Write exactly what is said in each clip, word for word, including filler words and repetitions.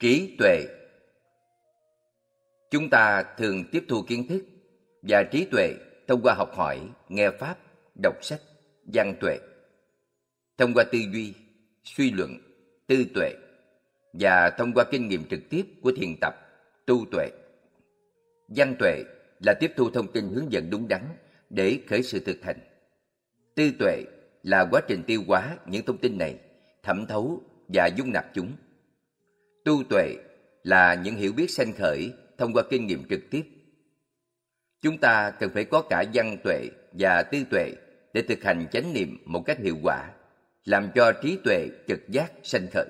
Trí tuệ. Chúng ta thường tiếp thu kiến thức và trí tuệ thông qua học hỏi, nghe pháp, đọc sách, văn tuệ, thông qua tư duy, suy luận, tư tuệ và thông qua kinh nghiệm trực tiếp của thiền tập, tu tuệ. Văn tuệ là tiếp thu thông tin hướng dẫn đúng đắn để khởi sự thực hành. Tư tuệ là quá trình tiêu hóa những thông tin này, thẩm thấu và dung nạp chúng. Tu tuệ là những hiểu biết sanh khởi thông qua kinh nghiệm trực tiếp. Chúng ta cần phải có cả văn tuệ và tư tuệ để thực hành chánh niệm một cách hiệu quả, làm cho trí tuệ trực giác sanh khởi.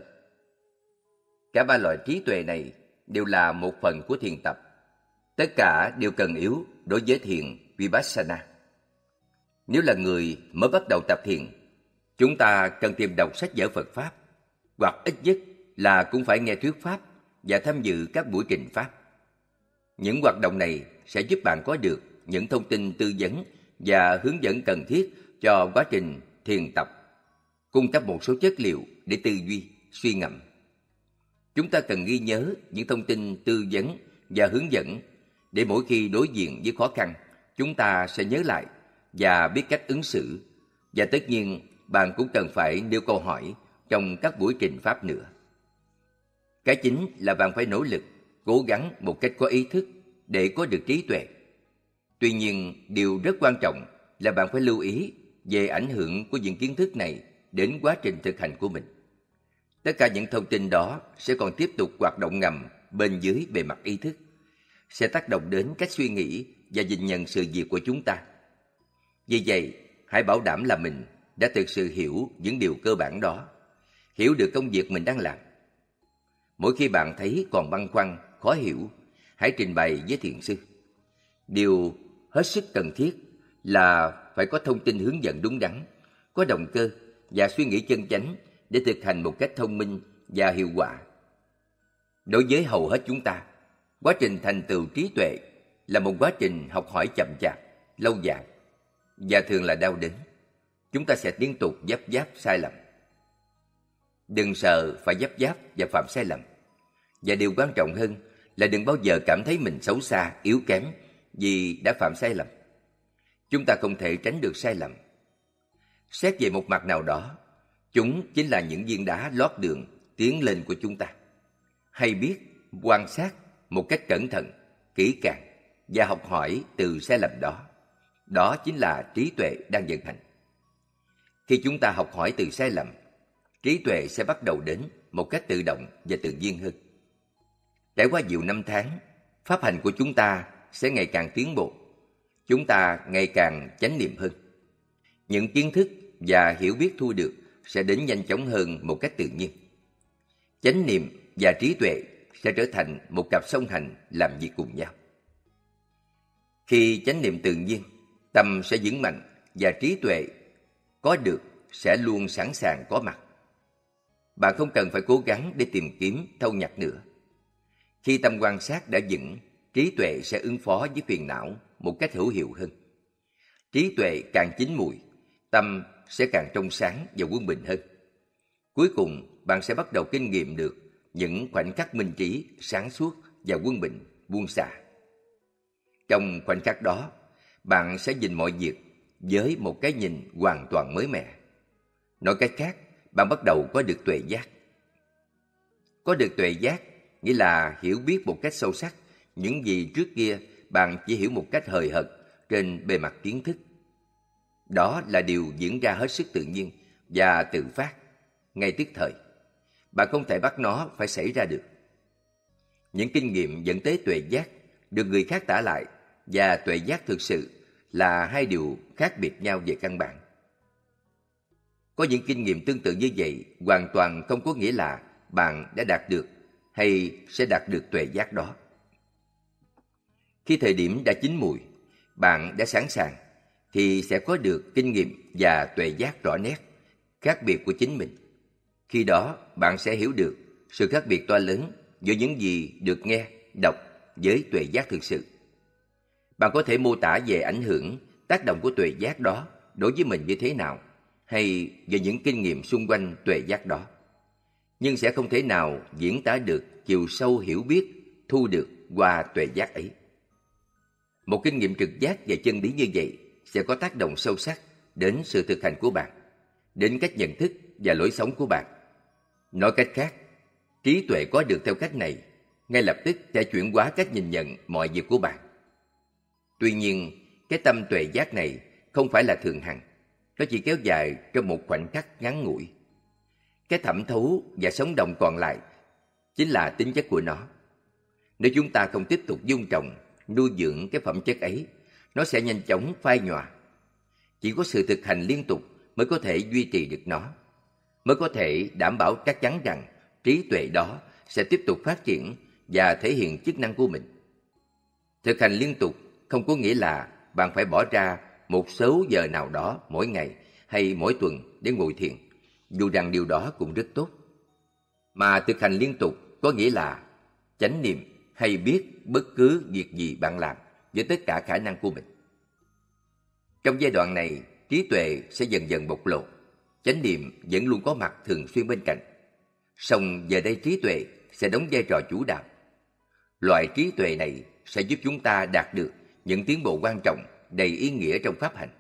Cả ba loại trí tuệ này đều là một phần của thiền tập. Tất cả đều cần yếu đối với thiền Vipassana. Nếu là người mới bắt đầu tập thiền, chúng ta cần tìm đọc sách vở Phật Pháp, hoặc ít nhất là cũng phải nghe thuyết Pháp và tham dự các buổi trình Pháp. Những hoạt động này sẽ giúp bạn có được những thông tin tư vấn và hướng dẫn cần thiết cho quá trình thiền tập, cung cấp một số chất liệu để tư duy, suy ngẫm. Chúng ta cần ghi nhớ những thông tin tư vấn và hướng dẫn để mỗi khi đối diện với khó khăn, chúng ta sẽ nhớ lại và biết cách ứng xử. Và tất nhiên, bạn cũng cần phải nêu câu hỏi trong các buổi trình Pháp nữa. Cái chính là bạn phải nỗ lực, cố gắng một cách có ý thức để có được trí tuệ. Tuy nhiên, điều rất quan trọng là bạn phải lưu ý về ảnh hưởng của những kiến thức này đến quá trình thực hành của mình. Tất cả những thông tin đó sẽ còn tiếp tục hoạt động ngầm bên dưới bề mặt ý thức, sẽ tác động đến cách suy nghĩ và nhìn nhận sự việc của chúng ta. Vì vậy, hãy bảo đảm là mình đã thực sự hiểu những điều cơ bản đó, hiểu được công việc mình đang làm. Mỗi khi bạn thấy còn băn khoăn, khó hiểu, hãy trình bày với thiền sư. Điều hết sức cần thiết là phải có thông tin hướng dẫn đúng đắn, có động cơ và suy nghĩ chân chánh để thực hành một cách thông minh và hiệu quả. Đối với hầu hết chúng ta, quá trình thành tựu trí tuệ là một quá trình học hỏi chậm chạp, lâu dài và thường là đau đớn. Chúng ta sẽ liên tục dấp váp sai lầm. Đừng sợ phải dấp váp và phạm sai lầm. Và điều quan trọng hơn là đừng bao giờ cảm thấy mình xấu xa, yếu kém vì đã phạm sai lầm. Chúng ta không thể tránh được sai lầm. Xét về một mặt nào đó, chúng chính là những viên đá lót đường tiến lên của chúng ta. Hay biết quan sát một cách cẩn thận, kỹ càng và học hỏi từ sai lầm đó. Đó chính là trí tuệ đang vận hành. Khi chúng ta học hỏi từ sai lầm, trí tuệ sẽ bắt đầu đến một cách tự động và tự nhiên hơn. Trải qua nhiều năm tháng, pháp hành của chúng ta sẽ ngày càng tiến bộ. Chúng ta ngày càng chánh niệm hơn. Những kiến thức và hiểu biết thu được sẽ đến nhanh chóng hơn một cách tự nhiên. Chánh niệm và trí tuệ sẽ trở thành một cặp song hành làm việc cùng nhau. Khi chánh niệm tự nhiên, tâm sẽ vững mạnh và trí tuệ có được sẽ luôn sẵn sàng có mặt. Bạn không cần phải cố gắng để tìm kiếm thâu nhặt nữa. Khi tâm quan sát đã vững, trí tuệ sẽ ứng phó với phiền não một cách hữu hiệu hơn. Trí tuệ càng chín mùi, tâm sẽ càng trong sáng và quân bình hơn. Cuối cùng, bạn sẽ bắt đầu kinh nghiệm được những khoảnh khắc minh trí, sáng suốt và quân bình, buông xả. Trong khoảnh khắc đó, bạn sẽ nhìn mọi việc với một cái nhìn hoàn toàn mới mẻ. Nói cách khác, bạn bắt đầu có được tuệ giác. Có được tuệ giác nghĩa là hiểu biết một cách sâu sắc những gì trước kia bạn chỉ hiểu một cách hời hợt trên bề mặt kiến thức. Đó là điều diễn ra hết sức tự nhiên và tự phát, ngay tức thời. Bạn không thể bắt nó phải xảy ra được. Những kinh nghiệm dẫn tới tuệ giác được người khác tả lại và tuệ giác thực sự là hai điều khác biệt nhau về căn bản. Có những kinh nghiệm tương tự như vậy hoàn toàn không có nghĩa là bạn đã đạt được hay sẽ đạt được tuệ giác đó. Khi thời điểm đã chín mùi, bạn đã sẵn sàng, thì sẽ có được kinh nghiệm và tuệ giác rõ nét, khác biệt của chính mình. Khi đó, bạn sẽ hiểu được sự khác biệt to lớn giữa những gì được nghe, đọc với tuệ giác thực sự. Bạn có thể mô tả về ảnh hưởng, tác động của tuệ giác đó đối với mình như thế nào, hay về những kinh nghiệm xung quanh tuệ giác đó. nhưng sẽ không thể nào diễn tả được chiều sâu hiểu biết thu được qua tuệ giác ấy. Một kinh nghiệm trực giác về chân lý như vậy sẽ có tác động sâu sắc đến sự thực hành của bạn, đến cách nhận thức và lối sống của bạn. Nói cách khác, trí tuệ có được theo cách này ngay lập tức sẽ chuyển hóa cách nhìn nhận mọi việc của bạn. Tuy nhiên, cái tâm tuệ giác này không phải là thường hằng, nó chỉ kéo dài trong một khoảnh khắc ngắn ngủi. Cái thẩm thấu và sống động còn lại chính là tính chất của nó. Nếu chúng ta không tiếp tục dung trồng, nuôi dưỡng cái phẩm chất ấy, nó sẽ nhanh chóng phai nhòa. Chỉ có sự thực hành liên tục mới có thể duy trì được nó, mới có thể đảm bảo chắc chắn rằng trí tuệ đó sẽ tiếp tục phát triển và thể hiện chức năng của mình. Thực hành liên tục không có nghĩa là bạn phải bỏ ra một số giờ nào đó mỗi ngày hay mỗi tuần để ngồi thiền, dù rằng điều đó cũng rất tốt. Mà thực hành liên tục có nghĩa là chánh niệm hay biết bất cứ việc gì bạn làm với tất cả khả năng của mình. Trong giai đoạn này, trí tuệ sẽ dần dần bộc lộ, chánh niệm vẫn luôn có mặt thường xuyên bên cạnh. Song giờ đây trí tuệ sẽ đóng vai trò chủ đạo. Loại trí tuệ này sẽ giúp chúng ta đạt được những tiến bộ quan trọng đầy ý nghĩa trong pháp hành.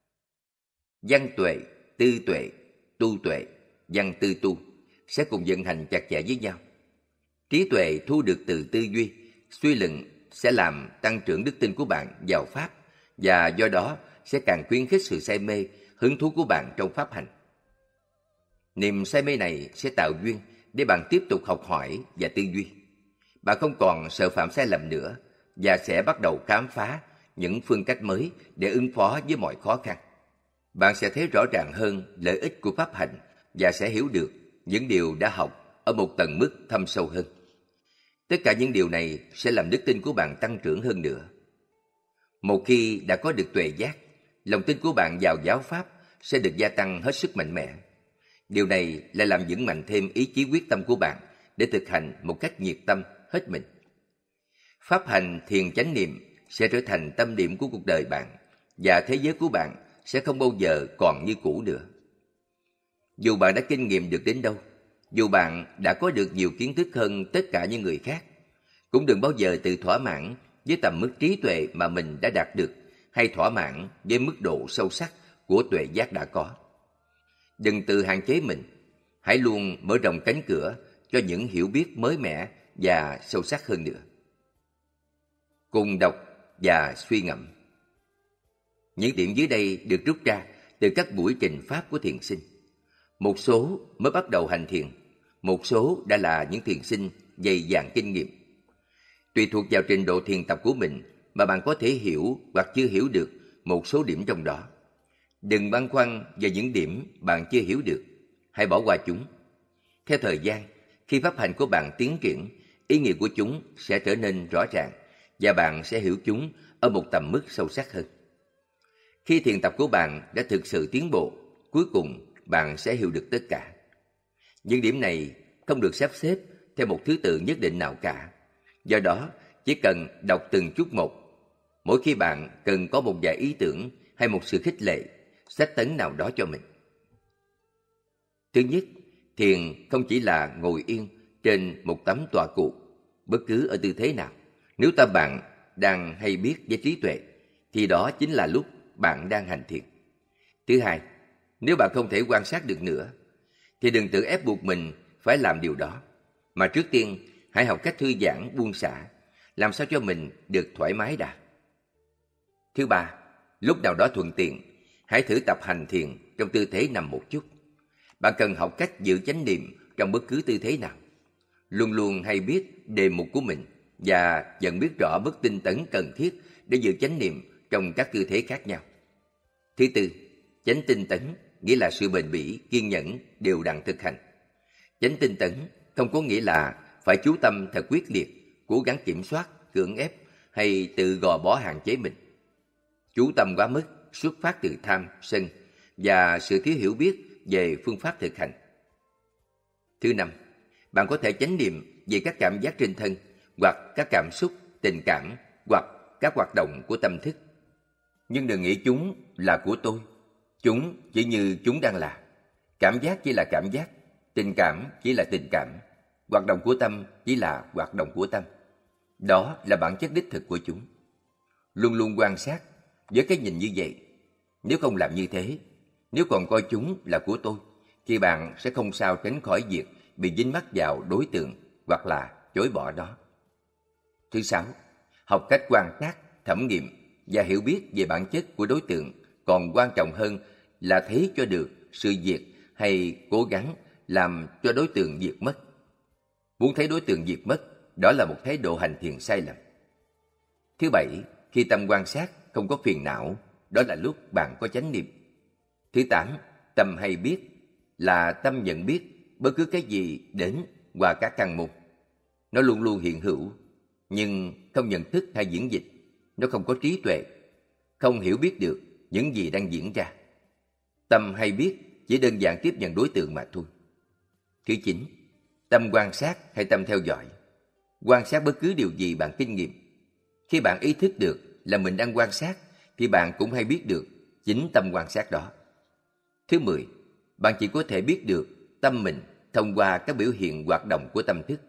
Văn tuệ, tư tuệ, tu tuệ, văn tư tu sẽ cùng vận hành chặt chẽ với nhau. Trí tuệ thu được từ tư duy, suy luận sẽ làm tăng trưởng đức tin của bạn vào pháp và do đó sẽ càng khuyến khích sự say mê, hứng thú của bạn trong pháp hành. Niềm say mê này sẽ tạo duyên để bạn tiếp tục học hỏi và tư duy. Bạn không còn sợ phạm sai lầm nữa và sẽ bắt đầu khám phá những phương cách mới để ứng phó với mọi khó khăn. Bạn sẽ thấy rõ ràng hơn lợi ích của pháp hành và sẽ hiểu được những điều đã học ở một tầng mức thâm sâu hơn. Tất cả những điều này sẽ làm đức tin của bạn tăng trưởng hơn nữa. Một khi đã có được tuệ giác, lòng tin của bạn vào giáo pháp sẽ được gia tăng hết sức mạnh mẽ. Điều này lại làm vững mạnh thêm ý chí quyết tâm của bạn để thực hành một cách nhiệt tâm, hết mình. Pháp hành thiền chánh niệm sẽ trở thành tâm điểm của cuộc đời bạn và thế giới của bạn sẽ không bao giờ còn như cũ nữa. Dù bạn đã kinh nghiệm được đến đâu, dù bạn đã có được nhiều kiến thức hơn tất cả những người khác, cũng đừng bao giờ tự thỏa mãn với tầm mức trí tuệ mà mình đã đạt được hay thỏa mãn với mức độ sâu sắc của tuệ giác đã có. Đừng tự hạn chế mình, hãy luôn mở rộng cánh cửa cho những hiểu biết mới mẻ và sâu sắc hơn nữa. Cùng đọc và suy ngẫm. Những điểm dưới đây được rút ra từ các buổi trình pháp của thiền sinh. Một số mới bắt đầu hành thiền, một số đã là những thiền sinh dày dạn kinh nghiệm. Tùy thuộc vào trình độ thiền tập của mình mà bạn có thể hiểu hoặc chưa hiểu được một số điểm trong đó. Đừng băn khoăn về những điểm bạn chưa hiểu được, hãy bỏ qua chúng. Theo thời gian, khi pháp hành của bạn tiến triển, ý nghĩa của chúng sẽ trở nên rõ ràng và bạn sẽ hiểu chúng ở một tầm mức sâu sắc hơn. Khi thiền tập của bạn đã thực sự tiến bộ, cuối cùng bạn sẽ hiểu được tất cả. Những điểm này không được sắp xếp theo một thứ tự nhất định nào cả. Do đó, chỉ cần đọc từng chút một. Mỗi khi bạn cần có một vài ý tưởng hay một sự khích lệ, sách tấn nào đó cho mình. Thứ nhất, thiền không chỉ là ngồi yên trên một tấm tọa cụ, bất cứ ở tư thế nào. Nếu tâm bạn đang hay biết với trí tuệ, thì đó chính là lúc bạn đang hành thiền. Thứ hai, nếu bạn không thể quan sát được nữa, thì đừng tự ép buộc mình phải làm điều đó, mà trước tiên hãy học cách thư giãn buông xả, làm sao cho mình được thoải mái đã. Thứ ba, lúc nào đó thuận tiện, hãy thử tập hành thiền trong tư thế nằm một chút. Bạn cần học cách giữ chánh niệm trong bất cứ tư thế nào. Luôn luôn hay biết đề mục của mình và dần biết rõ mức tinh tấn cần thiết để giữ chánh niệm trong các tư thế khác nhau. Thứ tư, chánh tinh tấn nghĩa là sự bền bỉ, kiên nhẫn, đều đặn thực hành. Chánh tinh tấn không có nghĩa là phải chú tâm thật quyết liệt, cố gắng kiểm soát, cưỡng ép hay tự gò bó hạn chế mình. Chú tâm quá mức xuất phát từ tham, sân và sự thiếu hiểu biết về phương pháp thực hành. Thứ năm, bạn có thể chánh niệm về các cảm giác trên thân hoặc các cảm xúc, tình cảm hoặc các hoạt động của tâm thức. Nhưng đừng nghĩ chúng là của tôi. Chúng chỉ như chúng đang là. Cảm giác chỉ là cảm giác. Tình cảm chỉ là tình cảm, hoạt động của tâm chỉ là hoạt động của tâm. Đó là bản chất đích thực của chúng. Luôn luôn quan sát với cái nhìn như vậy. Nếu không làm như thế, nếu còn coi chúng là của tôi, thì bạn sẽ không sao tránh khỏi việc bị dính mắc vào đối tượng hoặc là chối bỏ nó. Thứ sáu, học cách quan sát, thẩm nghiệm và hiểu biết về bản chất của đối tượng còn quan trọng hơn là thấy cho được sự diệt hay cố gắng làm cho đối tượng diệt mất. Muốn thấy đối tượng diệt mất, đó là một thái độ hành thiền sai lầm. Thứ bảy, khi tâm quan sát không có phiền não, đó là lúc bạn có chánh niệm. Thứ tám, tâm hay biết là tâm nhận biết bất cứ cái gì đến qua các căn môn. Nó luôn luôn hiện hữu, nhưng không nhận thức hay diễn dịch. Nó không có trí tuệ, không hiểu biết được những gì đang diễn ra. Tâm hay biết chỉ đơn giản tiếp nhận đối tượng mà thôi. Thứ chín, tâm quan sát hay tâm theo dõi. Quan sát bất cứ điều gì bạn kinh nghiệm. Khi bạn ý thức được là mình đang quan sát, thì bạn cũng hay biết được chính tâm quan sát đó. Thứ mười, bạn chỉ có thể biết được tâm mình thông qua các biểu hiện hoạt động của tâm thức.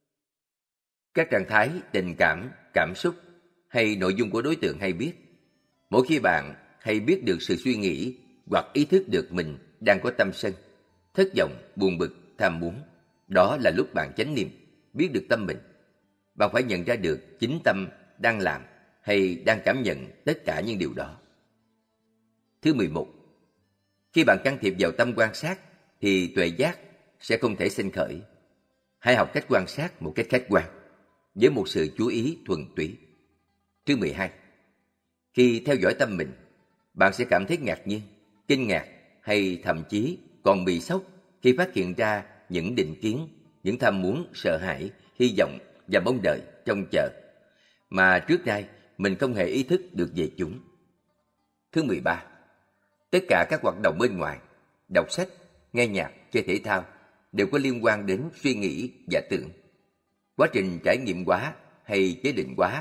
Các trạng thái, tình cảm, cảm xúc hay nội dung của đối tượng hay biết. Mỗi khi bạn hay biết được sự suy nghĩ hoặc ý thức được mình đang có tâm sân, thất vọng, buồn bực, tham muốn, đó là lúc bạn chánh niệm, biết được tâm mình. Bạn phải nhận ra được chính tâm đang làm hay đang cảm nhận tất cả những điều đó. Thứ mười một, khi bạn can thiệp vào tâm quan sát thì tuệ giác sẽ không thể sinh khởi. Hãy học cách quan sát một cách khách quan, với một sự chú ý thuần túy. Thứ mười hai, khi theo dõi tâm mình, bạn sẽ cảm thấy ngạc nhiên, kinh ngạc hay thậm chí còn bị sốc khi phát hiện ra những định kiến, những tham muốn, sợ hãi, hy vọng và mong đợi, trông chờ mà trước đây mình không hề ý thức được về chúng. Thứ mười ba, tất cả các hoạt động bên ngoài, đọc sách, nghe nhạc, chơi thể thao đều có liên quan đến suy nghĩ và tưởng. Quá trình trải nghiệm quá hay chế định quá,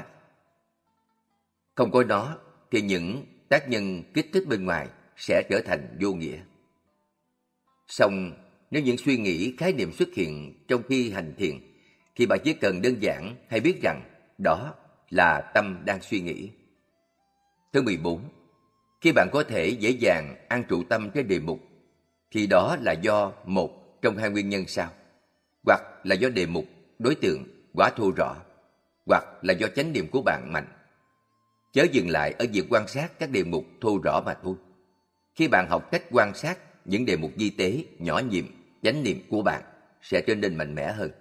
không có nó thì những tác nhân kích thích bên ngoài sẽ trở thành vô nghĩa. Song nếu những suy nghĩ, khái niệm xuất hiện trong khi hành thiền, thì bạn chỉ cần đơn giản hay biết rằng đó là tâm đang suy nghĩ. Thứ mười bốn, khi bạn có thể dễ dàng an trụ tâm trên đề mục, thì đó là do một trong hai nguyên nhân sau. Hoặc là do đề mục, đối tượng quá thô rõ, hoặc là do chánh niệm của bạn mạnh. Chớ dừng lại ở việc quan sát các đề mục thô rõ mà thôi. Khi bạn học cách quan sát những đề mục vi tế, nhỏ nhiệm, chánh niệm của bạn sẽ trở nên mạnh mẽ hơn.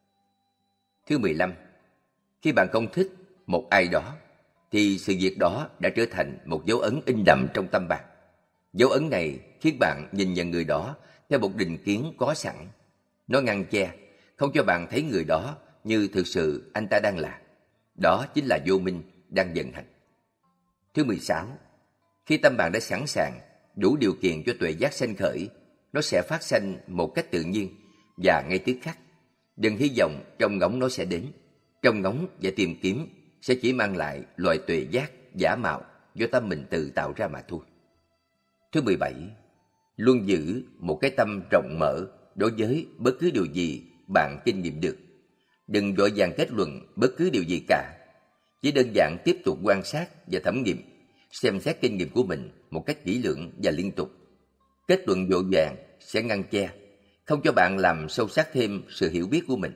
Thứ mười lăm, khi bạn không thích một ai đó, thì sự việc đó đã trở thành một dấu ấn in đậm trong tâm bạn. Dấu ấn này khiến bạn nhìn nhận người đó theo một định kiến có sẵn. Nó ngăn che, không cho bạn thấy người đó như thực sự anh ta đang là. Đó chính là vô minh đang vận hành. Thứ mười sáu, khi tâm bạn đã sẵn sàng, đủ điều kiện cho tuệ giác sanh khởi, nó sẽ phát sanh một cách tự nhiên và ngay tức khắc. Đừng hy vọng trông ngóng nó sẽ đến. Trông ngóng và tìm kiếm sẽ chỉ mang lại loại tuệ giác giả mạo do tâm mình tự tạo ra mà thôi. Thứ mười bảy, luôn giữ một cái tâm rộng mở đối với bất cứ điều gì bạn kinh nghiệm được. Đừng vội vàng kết luận bất cứ điều gì cả. Chỉ đơn giản tiếp tục quan sát và thẩm nghiệm, xem xét kinh nghiệm của mình một cách kỹ lưỡng và liên tục. Kết luận vội vàng sẽ ngăn che, không cho bạn làm sâu sắc thêm sự hiểu biết của mình.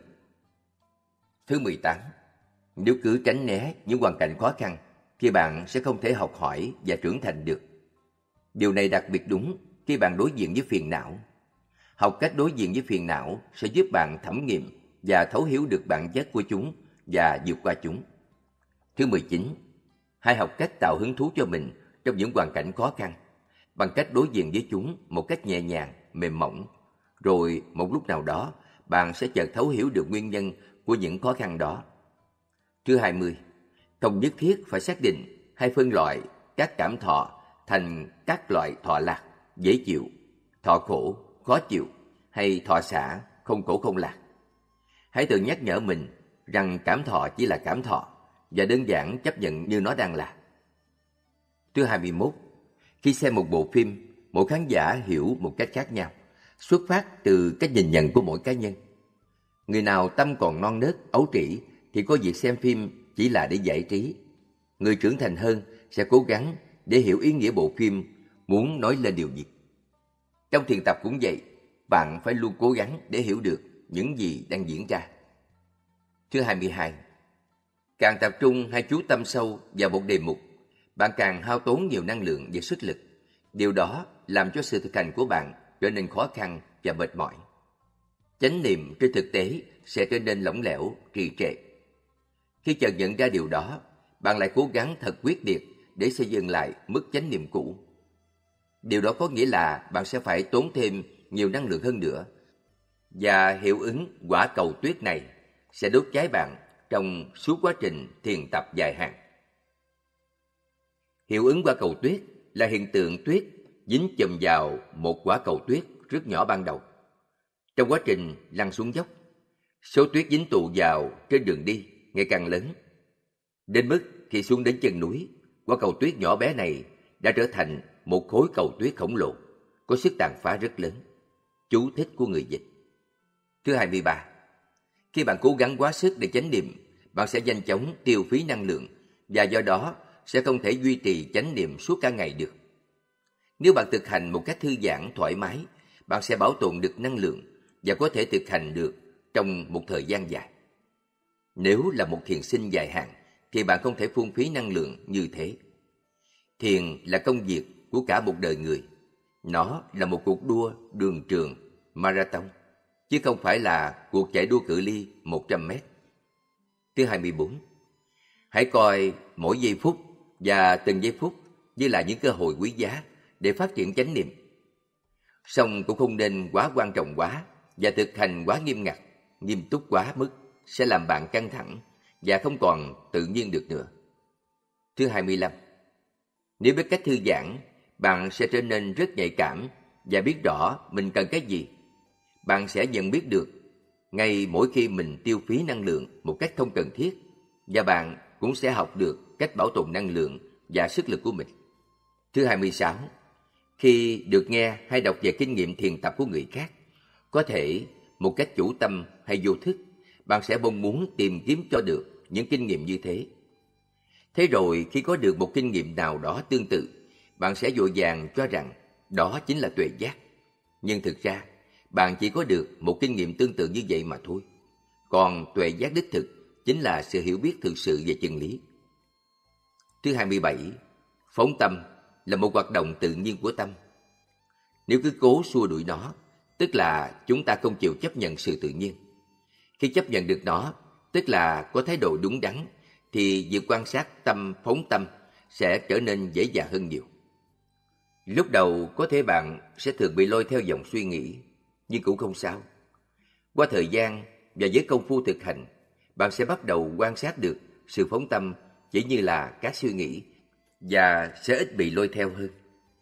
Thứ mười tám, nếu cứ tránh né những hoàn cảnh khó khăn, thì bạn sẽ không thể học hỏi và trưởng thành được. Điều này đặc biệt đúng khi bạn đối diện với phiền não. Học cách đối diện với phiền não sẽ giúp bạn thẩm nghiệm và thấu hiểu được bản chất của chúng và vượt qua chúng. Thứ mười chín, hãy học cách tạo hứng thú cho mình trong những hoàn cảnh khó khăn, bằng cách đối diện với chúng một cách nhẹ nhàng, mềm mỏng. Rồi một lúc nào đó, bạn sẽ chợt thấu hiểu được nguyên nhân của những khó khăn đó. Thứ hai mươi, không nhất thiết phải xác định hay phân loại các cảm thọ thành các loại thọ lạc, dễ chịu, thọ khổ, khó chịu hay thọ xả, không khổ không lạc. Hãy tự nhắc nhở mình rằng cảm thọ chỉ là cảm thọ và đơn giản chấp nhận như nó đang là. Thứ hai mươi mốt, khi xem một bộ phim, mỗi khán giả hiểu một cách khác nhau. xuất phát từ cái nhìn nhận của mỗi cá nhân. Người nào tâm còn non nớt, ấu trĩ thì có việc xem phim chỉ là để giải trí. Người trưởng thành hơn sẽ cố gắng để hiểu ý nghĩa bộ phim muốn nói lên điều gì. Trong thiền tập cũng vậy, bạn phải luôn cố gắng để hiểu được những gì đang diễn ra. Thứ hai mươi hai, càng tập trung hay chú tâm sâu vào một đề mục, bạn càng hao tốn nhiều năng lượng và sức lực. Điều đó làm cho sự thực hành của bạn trở nên khó khăn và mệt mỏi. Chánh niệm trên thực tế sẽ trở nên lỏng lẻo, trì trệ. Khi chợt nhận ra điều đó, bạn lại cố gắng thật quyết liệt để xây dựng lại mức chánh niệm cũ. Điều đó có nghĩa là bạn sẽ phải tốn thêm nhiều năng lượng hơn nữa, và hiệu ứng quả cầu tuyết này sẽ đốt cháy bạn trong suốt quá trình thiền tập dài hạn. Hiệu ứng quả cầu tuyết là hiện tượng tuyết dính chùm vào một quả cầu tuyết rất nhỏ ban đầu. Trong quá trình lăn xuống dốc, số tuyết dính tụ vào trên đường đi ngày càng lớn, đến mức khi xuống đến chân núi, quả cầu tuyết nhỏ bé này đã trở thành một khối cầu tuyết khổng lồ, có sức tàn phá rất lớn. Chú thích của người dịch. Thứ hai mươi ba, khi bạn cố gắng quá sức để chánh niệm, bạn sẽ nhanh chóng tiêu phí năng lượng và do đó sẽ không thể duy trì chánh niệm suốt cả ngày được. Nếu bạn thực hành một cách thư giãn, thoải mái, bạn sẽ bảo tồn được năng lượng và có thể thực hành được trong một thời gian dài. Nếu là một thiền sinh dài hạn, thì bạn không thể phung phí năng lượng như thế. Thiền là công việc của cả một đời người. Nó là một cuộc đua đường trường, marathon, chứ không phải là cuộc chạy đua cự ly một trăm mét. Thứ hai mươi bốn, hãy coi mỗi giây phút và từng giây phút như là những cơ hội quý giá để phát triển chánh niệm. Song cũng không nên quá quan trọng quá và thực hành quá nghiêm ngặt, nghiêm túc quá mức sẽ làm bạn căng thẳng và không còn tự nhiên được nữa. Thứ hai mươi lăm, nếu biết cách thư giãn, bạn sẽ trở nên rất nhạy cảm và biết rõ mình cần cái gì. Bạn sẽ nhận biết được ngay mỗi khi mình tiêu phí năng lượng một cách không cần thiết, và bạn cũng sẽ học được cách bảo tồn năng lượng và sức lực của mình. Thứ hai mươi sáu, khi được nghe hay đọc về kinh nghiệm thiền tập của người khác, có thể một cách chủ tâm hay vô thức, bạn sẽ mong muốn tìm kiếm cho được những kinh nghiệm như thế. Thế rồi khi có được một kinh nghiệm nào đó tương tự, bạn sẽ vội vàng cho rằng đó chính là tuệ giác. Nhưng thực ra, bạn chỉ có được một kinh nghiệm tương tự như vậy mà thôi. Còn tuệ giác đích thực chính là sự hiểu biết thực sự về chân lý. Thứ hai mươi bảy, phóng tâm là một hoạt động tự nhiên của tâm. Nếu cứ cố xua đuổi nó, tức là chúng ta không chịu chấp nhận sự tự nhiên. Khi chấp nhận được nó, tức là có thái độ đúng đắn, thì việc quan sát tâm phóng tâm sẽ trở nên dễ dàng hơn nhiều. Lúc đầu có thể bạn sẽ thường bị lôi theo dòng suy nghĩ, nhưng cũng không sao. Qua thời gian và với công phu thực hành, bạn sẽ bắt đầu quan sát được sự phóng tâm chỉ như là các suy nghĩ và sẽ ít bị lôi theo hơn.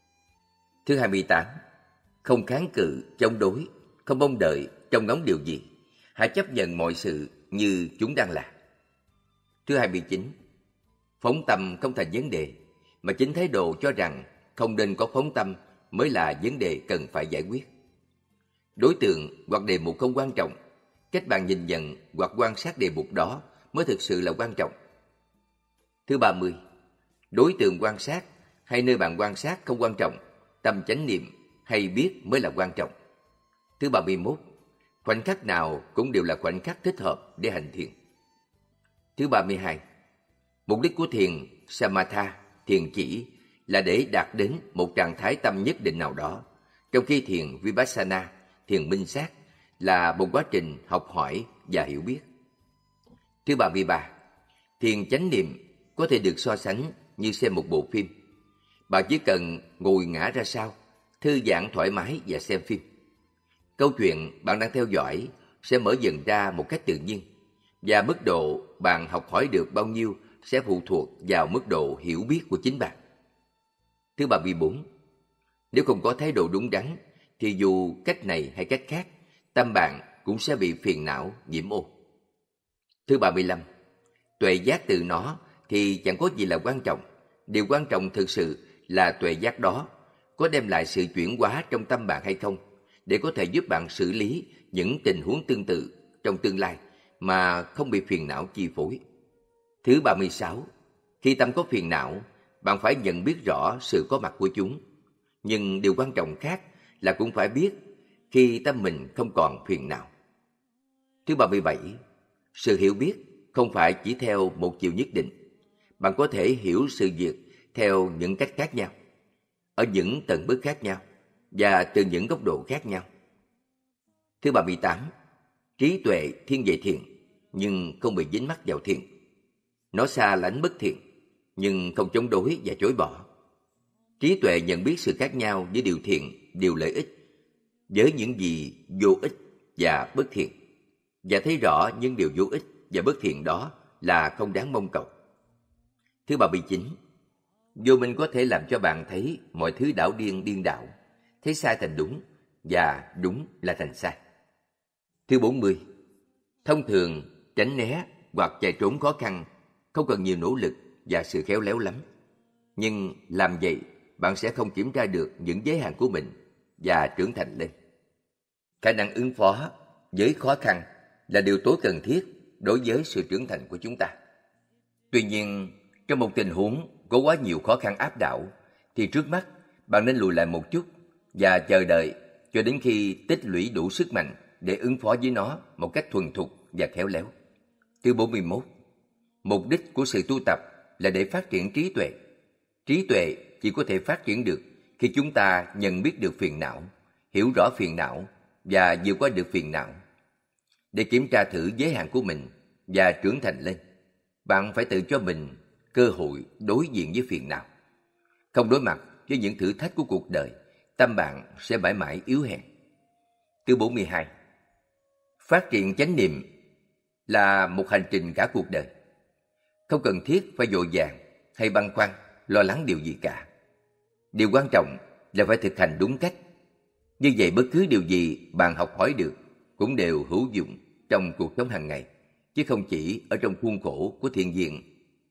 Thứ hai mươi tám, không kháng cự, chống đối, không mong đợi, trông ngóng điều gì. Hãy chấp nhận mọi sự như chúng đang là. Thứ hai mươi chín, phóng tâm không thành vấn đề, mà chính thái độ cho rằng không nên có phóng tâm mới là vấn đề cần phải giải quyết. Đối tượng hoặc đề mục không quan trọng, cách bạn nhìn nhận hoặc quan sát đề mục đó mới thực sự là quan trọng. Thứ ba mươi, đối tượng quan sát hay nơi bạn quan sát không quan trọng, tâm chánh niệm hay biết mới là quan trọng. Thứ ba mươi mốt, khoảnh khắc nào cũng đều là khoảnh khắc thích hợp để hành thiền. Thứ ba mươi hai, mục đích của thiền Samatha, thiền chỉ là để đạt đến một trạng thái tâm nhất định nào đó, trong khi thiền Vipassana, thiền minh sát là một quá trình học hỏi và hiểu biết. Thứ ba mươi ba, thiền chánh niệm có thể được so sánh như xem một bộ phim. Bạn chỉ cần ngồi ngả ra sau, thư giãn thoải mái và xem phim. Câu chuyện bạn đang theo dõi sẽ mở dần ra một cách tự nhiên, và mức độ bạn học hỏi được bao nhiêu sẽ phụ thuộc vào mức độ hiểu biết của chính bạn. Thứ ba mươi bốn, nếu không có thái độ đúng đắn, thì dù cách này hay cách khác, tâm bạn cũng sẽ bị phiền não, nhiễm ô. Thứ ba mươi lăm, tuệ giác từ nó thì chẳng có gì là quan trọng. Điều quan trọng thực sự là tuệ giác đó có đem lại sự chuyển hóa trong tâm bạn hay không, để có thể giúp bạn xử lý những tình huống tương tự trong tương lai mà không bị phiền não chi phối. Thứ ba mươi sáu, khi tâm có phiền não, bạn phải nhận biết rõ sự có mặt của chúng. Nhưng điều quan trọng khác là cũng phải biết khi tâm mình không còn phiền não. Thứ ba mươi bảy, sự hiểu biết không phải chỉ theo một chiều nhất định. Bạn có thể hiểu sự việc theo những cách khác nhau, ở những tầng mức khác nhau và từ những góc độ khác nhau. Thứ ba mươi tám, trí tuệ thiên về thiện nhưng không bị dính mắc vào thiện. Nó xa lánh bất thiện nhưng không chống đối và chối bỏ. Trí tuệ nhận biết sự khác nhau giữa điều thiện, điều lợi ích với những gì vô ích và bất thiện, và thấy rõ những điều vô ích và bất thiện đó là không đáng mong cầu. Thứ ba mươi chín, vô minh có thể làm cho bạn thấy mọi thứ đảo điên điên đảo, thấy sai thành đúng và đúng là thành sai. Thứ bốn mươi, thông thường tránh né hoặc chạy trốn khó khăn không cần nhiều nỗ lực và sự khéo léo lắm. Nhưng làm vậy, bạn sẽ không kiểm tra được những giới hạn của mình và trưởng thành lên. Khả năng ứng phó với khó khăn là điều tối cần thiết đối với sự trưởng thành của chúng ta. Tuy nhiên, trong một tình huống có quá nhiều khó khăn áp đảo, thì trước mắt bạn nên lùi lại một chút và chờ đợi cho đến khi tích lũy đủ sức mạnh để ứng phó với nó một cách thuần thục và khéo léo. Thứ bốn mươi mốt, mục đích của sự tu tập là để phát triển trí tuệ. Trí tuệ chỉ có thể phát triển được khi chúng ta nhận biết được phiền não, hiểu rõ phiền não và vượt qua được phiền não. Để kiểm tra thử giới hạn của mình và trưởng thành lên, bạn phải tự cho mình cơ hội đối diện với phiền não. Không đối mặt với những thử thách của cuộc đời, tâm bạn sẽ mãi mãi yếu hèn. Thứ bốn mươi hai, phát triển chánh niệm là một hành trình cả cuộc đời. Không cần thiết phải vội vàng hay băn khoăn, lo lắng điều gì cả. Điều quan trọng là phải thực hành đúng cách. Như vậy bất cứ điều gì bạn học hỏi được cũng đều hữu dụng trong cuộc sống hàng ngày, chứ không chỉ ở trong khuôn khổ của thiền viện.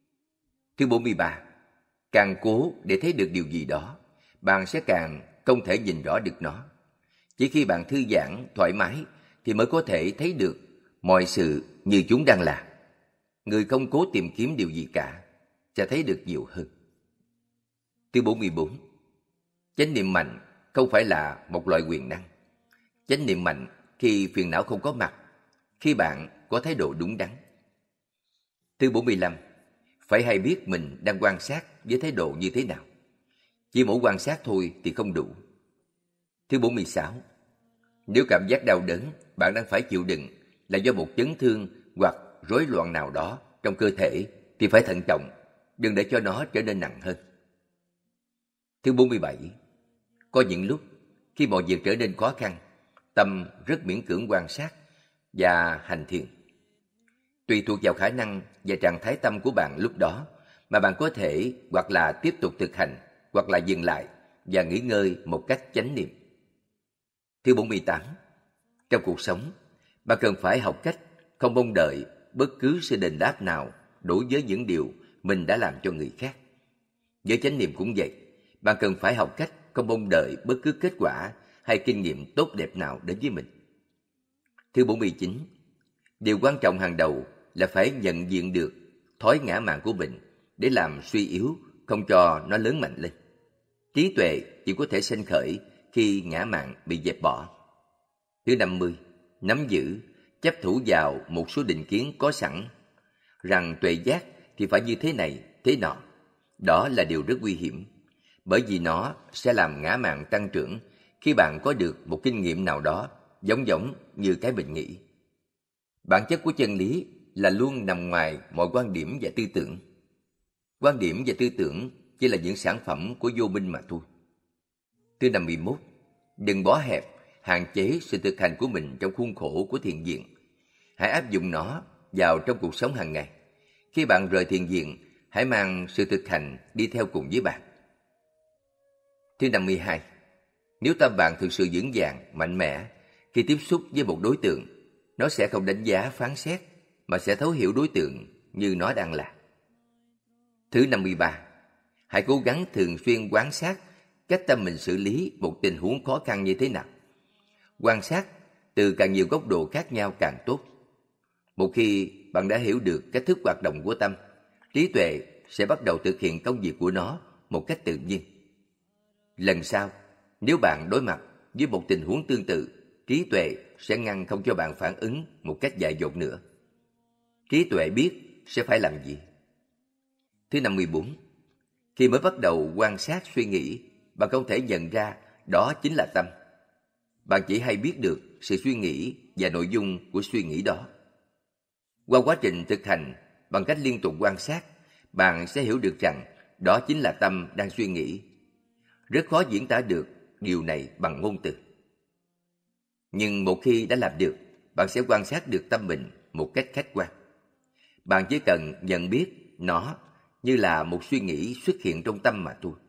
Thứ bốn mươi ba, càng cố để thấy được điều gì đó, bạn sẽ càng không thể nhìn rõ được nó. Chỉ khi bạn thư giãn, thoải mái thì mới có thể thấy được mọi sự như chúng đang là. Người không cố tìm kiếm điều gì cả sẽ thấy được nhiều hơn. Thứ bốn mươi bốn, chánh niệm mạnh không phải là một loại quyền năng. Chánh niệm mạnh khi phiền não không có mặt, khi bạn có thái độ đúng đắn. Thứ bốn mươi lăm, phải hay biết mình đang quan sát với thái độ như thế nào. Chỉ mỗi quan sát thôi thì không đủ. Thứ bốn mươi sáu, nếu cảm giác đau đớn bạn đang phải chịu đựng là do một chấn thương hoặc rối loạn nào đó trong cơ thể thì phải thận trọng, đừng để cho nó trở nên nặng hơn. Thứ bốn mươi bảy, có những lúc khi mọi việc trở nên khó khăn, tâm rất miễn cưỡng quan sát và hành thiền. Tùy thuộc vào khả năng và trạng thái tâm của bạn lúc đó mà bạn có thể hoặc là tiếp tục thực hành hoặc là dừng lại và nghỉ ngơi một cách chánh niệm. Thứ bốn mươi tám, trong cuộc sống, bạn cần phải học cách không mong đợi bất cứ sự đền đáp nào đối với những điều mình đã làm cho người khác. Với chánh niệm cũng vậy, bạn cần phải học cách không mong đợi bất cứ kết quả hay kinh nghiệm tốt đẹp nào đến với mình. Thứ bốn mươi chín, điều quan trọng hàng đầu là phải nhận diện được thói ngã mạn của mình để làm suy yếu, không cho nó lớn mạnh lên. Trí tuệ chỉ có thể sinh khởi khi ngã mạn bị dẹp bỏ. Thứ năm mươi, nắm giữ, chấp thủ vào một số định kiến có sẵn, rằng tuệ giác thì phải như thế này, thế nọ. Đó là điều rất nguy hiểm, bởi vì nó sẽ làm ngã mạn tăng trưởng khi bạn có được một kinh nghiệm nào đó giống giống như cái mình nghĩ. Bản chất của chân lý là luôn nằm ngoài mọi quan điểm và tư tưởng. Quan điểm và tư tưởng chỉ là những sản phẩm của vô minh mà thôi. Thứ năm mươi mốt, đừng bó hẹp, hạn chế sự thực hành của mình trong khuôn khổ của thiền viện. Hãy áp dụng nó vào trong cuộc sống hàng ngày. Khi bạn rời thiền viện, hãy mang sự thực hành đi theo cùng với bạn. Thứ năm mươi hai, nếu tâm bạn thực sự vững vàng, mạnh mẽ, khi tiếp xúc với một đối tượng, nó sẽ không đánh giá, phán xét, mà sẽ thấu hiểu đối tượng như nó đang là. Thứ năm mươi ba, hãy cố gắng thường xuyên quan sát cách tâm mình xử lý một tình huống khó khăn như thế nào. Quan sát từ càng nhiều góc độ khác nhau càng tốt. Một khi bạn đã hiểu được cách thức hoạt động của tâm, trí tuệ sẽ bắt đầu thực hiện công việc của nó một cách tự nhiên. Lần sau, nếu bạn đối mặt với một tình huống tương tự, trí tuệ sẽ ngăn không cho bạn phản ứng một cách dại dột nữa. Trí tuệ biết sẽ phải làm gì. Thứ năm mươi bốn. Khi mới bắt đầu quan sát suy nghĩ, bạn không thể nhận ra đó chính là tâm. Bạn chỉ hay biết được sự suy nghĩ và nội dung của suy nghĩ đó. Qua quá trình thực hành, bằng cách liên tục quan sát, bạn sẽ hiểu được rằng đó chính là tâm đang suy nghĩ. Rất khó diễn tả được điều này bằng ngôn từ. Nhưng một khi đã làm được, bạn sẽ quan sát được tâm mình một cách khách quan. Bạn chỉ cần nhận biết nó như là một suy nghĩ xuất hiện trong tâm mà thôi.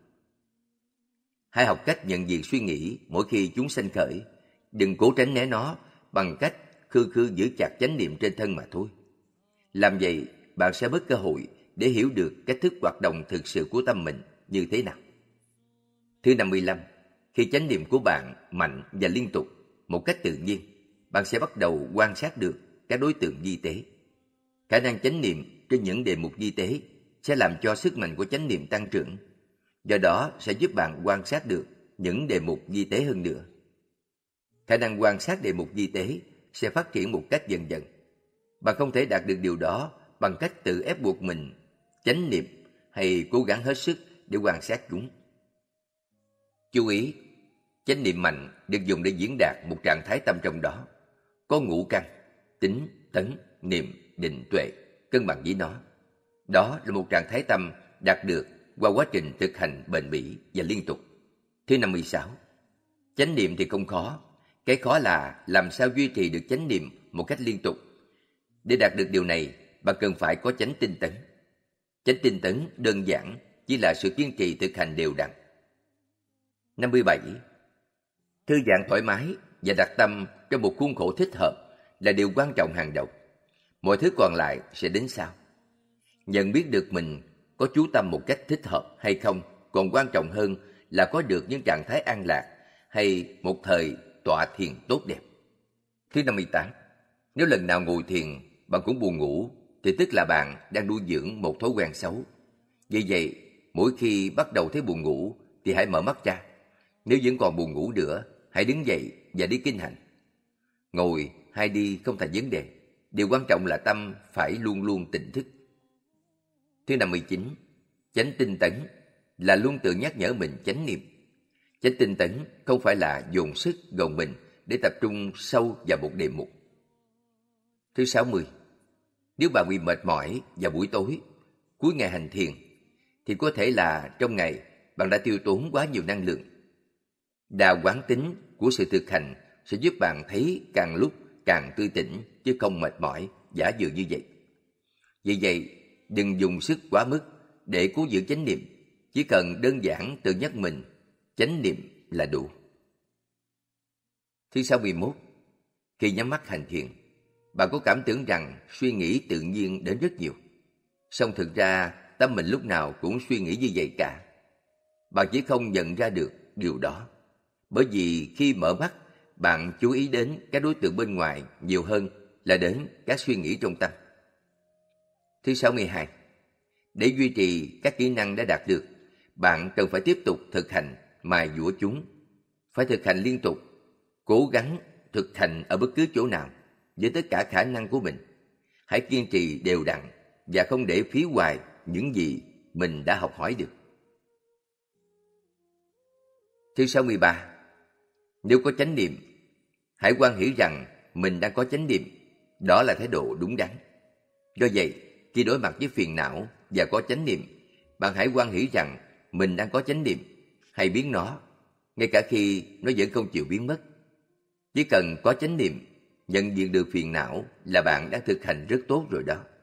Hãy học cách nhận diện suy nghĩ mỗi khi chúng sanh khởi. Đừng cố tránh né nó bằng cách khư khư giữ chặt chánh niệm trên thân mà thôi. Làm vậy, bạn sẽ mất cơ hội để hiểu được cách thức hoạt động thực sự của tâm mình như thế nào. Thứ năm mươi lăm. Khi chánh niệm của bạn mạnh và liên tục, một cách tự nhiên, bạn sẽ bắt đầu quan sát được các đối tượng vi tế. Khả năng chánh niệm trên những đề mục vi tế sẽ làm cho sức mạnh của chánh niệm tăng trưởng. Do đó sẽ giúp bạn quan sát được những đề mục vi tế hơn nữa. Khả năng quan sát đề mục vi tế sẽ phát triển một cách dần dần. Bạn không thể đạt được điều đó bằng cách tự ép buộc mình chánh niệm hay cố gắng hết sức để quan sát chúng. Chú ý, chánh niệm mạnh được dùng để diễn đạt một trạng thái tâm trong đó. Có ngũ căn, tính, tấn, niệm, định, tuệ, cân bằng với nó. Đó là một trạng thái tâm đạt được qua quá trình thực hành bền bỉ và liên tục. Thứ năm mươi sáu. Chánh niệm thì không khó. Cái khó là làm sao duy trì được chánh niệm một cách liên tục. Để đạt được điều này, bạn cần phải có chánh tinh tấn. Chánh tinh tấn đơn giản chỉ là sự kiên trì thực hành đều đặn. năm mươi bảy. Thư giãn thoải mái và đặt tâm trong một khuôn khổ thích hợp là điều quan trọng hàng đầu. Mọi thứ còn lại sẽ đến sau. Nhận biết được mình có chú tâm một cách thích hợp hay không còn quan trọng hơn là có được những trạng thái an lạc hay một thời tọa thiền tốt đẹp. Thứ năm mươi tám. Nếu lần nào ngồi thiền bạn cũng buồn ngủ thì tức là bạn đang nuôi dưỡng một thói quen xấu. Vì vậy, mỗi khi bắt đầu thấy buồn ngủ thì hãy mở mắt ra. Nếu vẫn còn buồn ngủ nữa, hãy đứng dậy và đi kinh hành. Ngồi hay đi không thành vấn đề. Điều quan trọng là tâm phải luôn luôn tỉnh thức. Thứ năm mươi chín. Chánh tinh tấn là luôn tự nhắc nhở mình chánh niệm. Chánh tinh tấn không phải là dồn sức gồng mình để tập trung sâu vào một đề mục. Thứ sáu mươi. Nếu bạn bị mệt mỏi vào buổi tối, cuối ngày hành thiền, thì có thể là trong ngày bạn đã tiêu tốn quá nhiều năng lượng. Đà quán tính của sự thực hành sẽ giúp bạn thấy càng lúc càng tươi tỉnh chứ không mệt mỏi, giả dừ như vậy. Vì vậy, đừng dùng sức quá mức để cố giữ chánh niệm. Chỉ cần đơn giản tự nhắc mình chánh niệm là đủ. Thứ sáu mươi mốt. Khi nhắm mắt hành thiền, bạn có cảm tưởng rằng suy nghĩ tự nhiên đến rất nhiều. Song thực ra tâm mình lúc nào cũng suy nghĩ như vậy cả. Bạn chỉ không nhận ra được điều đó. Bởi vì khi mở mắt, bạn chú ý đến các đối tượng bên ngoài nhiều hơn là đến các suy nghĩ trong tâm. Thứ sáu mươi hai. Để duy trì các kỹ năng đã đạt được, bạn cần phải tiếp tục thực hành mài dũa chúng. Phải thực hành liên tục, cố gắng thực hành ở bất cứ chỗ nào với tất cả khả năng của mình. Hãy kiên trì đều đặn và không để phí hoài những gì mình đã học hỏi được. Thứ sáu mươi ba. Nếu có chánh niệm, hãy hoan hỷ rằng mình đang có chánh niệm. Đó là thái độ đúng đắn. Do vậy, khi đối mặt với phiền não và có chánh niệm, bạn hãy hoan hỷ rằng mình đang có chánh niệm, hay biến nó, ngay cả khi nó vẫn không chịu biến mất. Chỉ cần có chánh niệm, nhận diện được phiền não là bạn đang thực hành rất tốt rồi đó.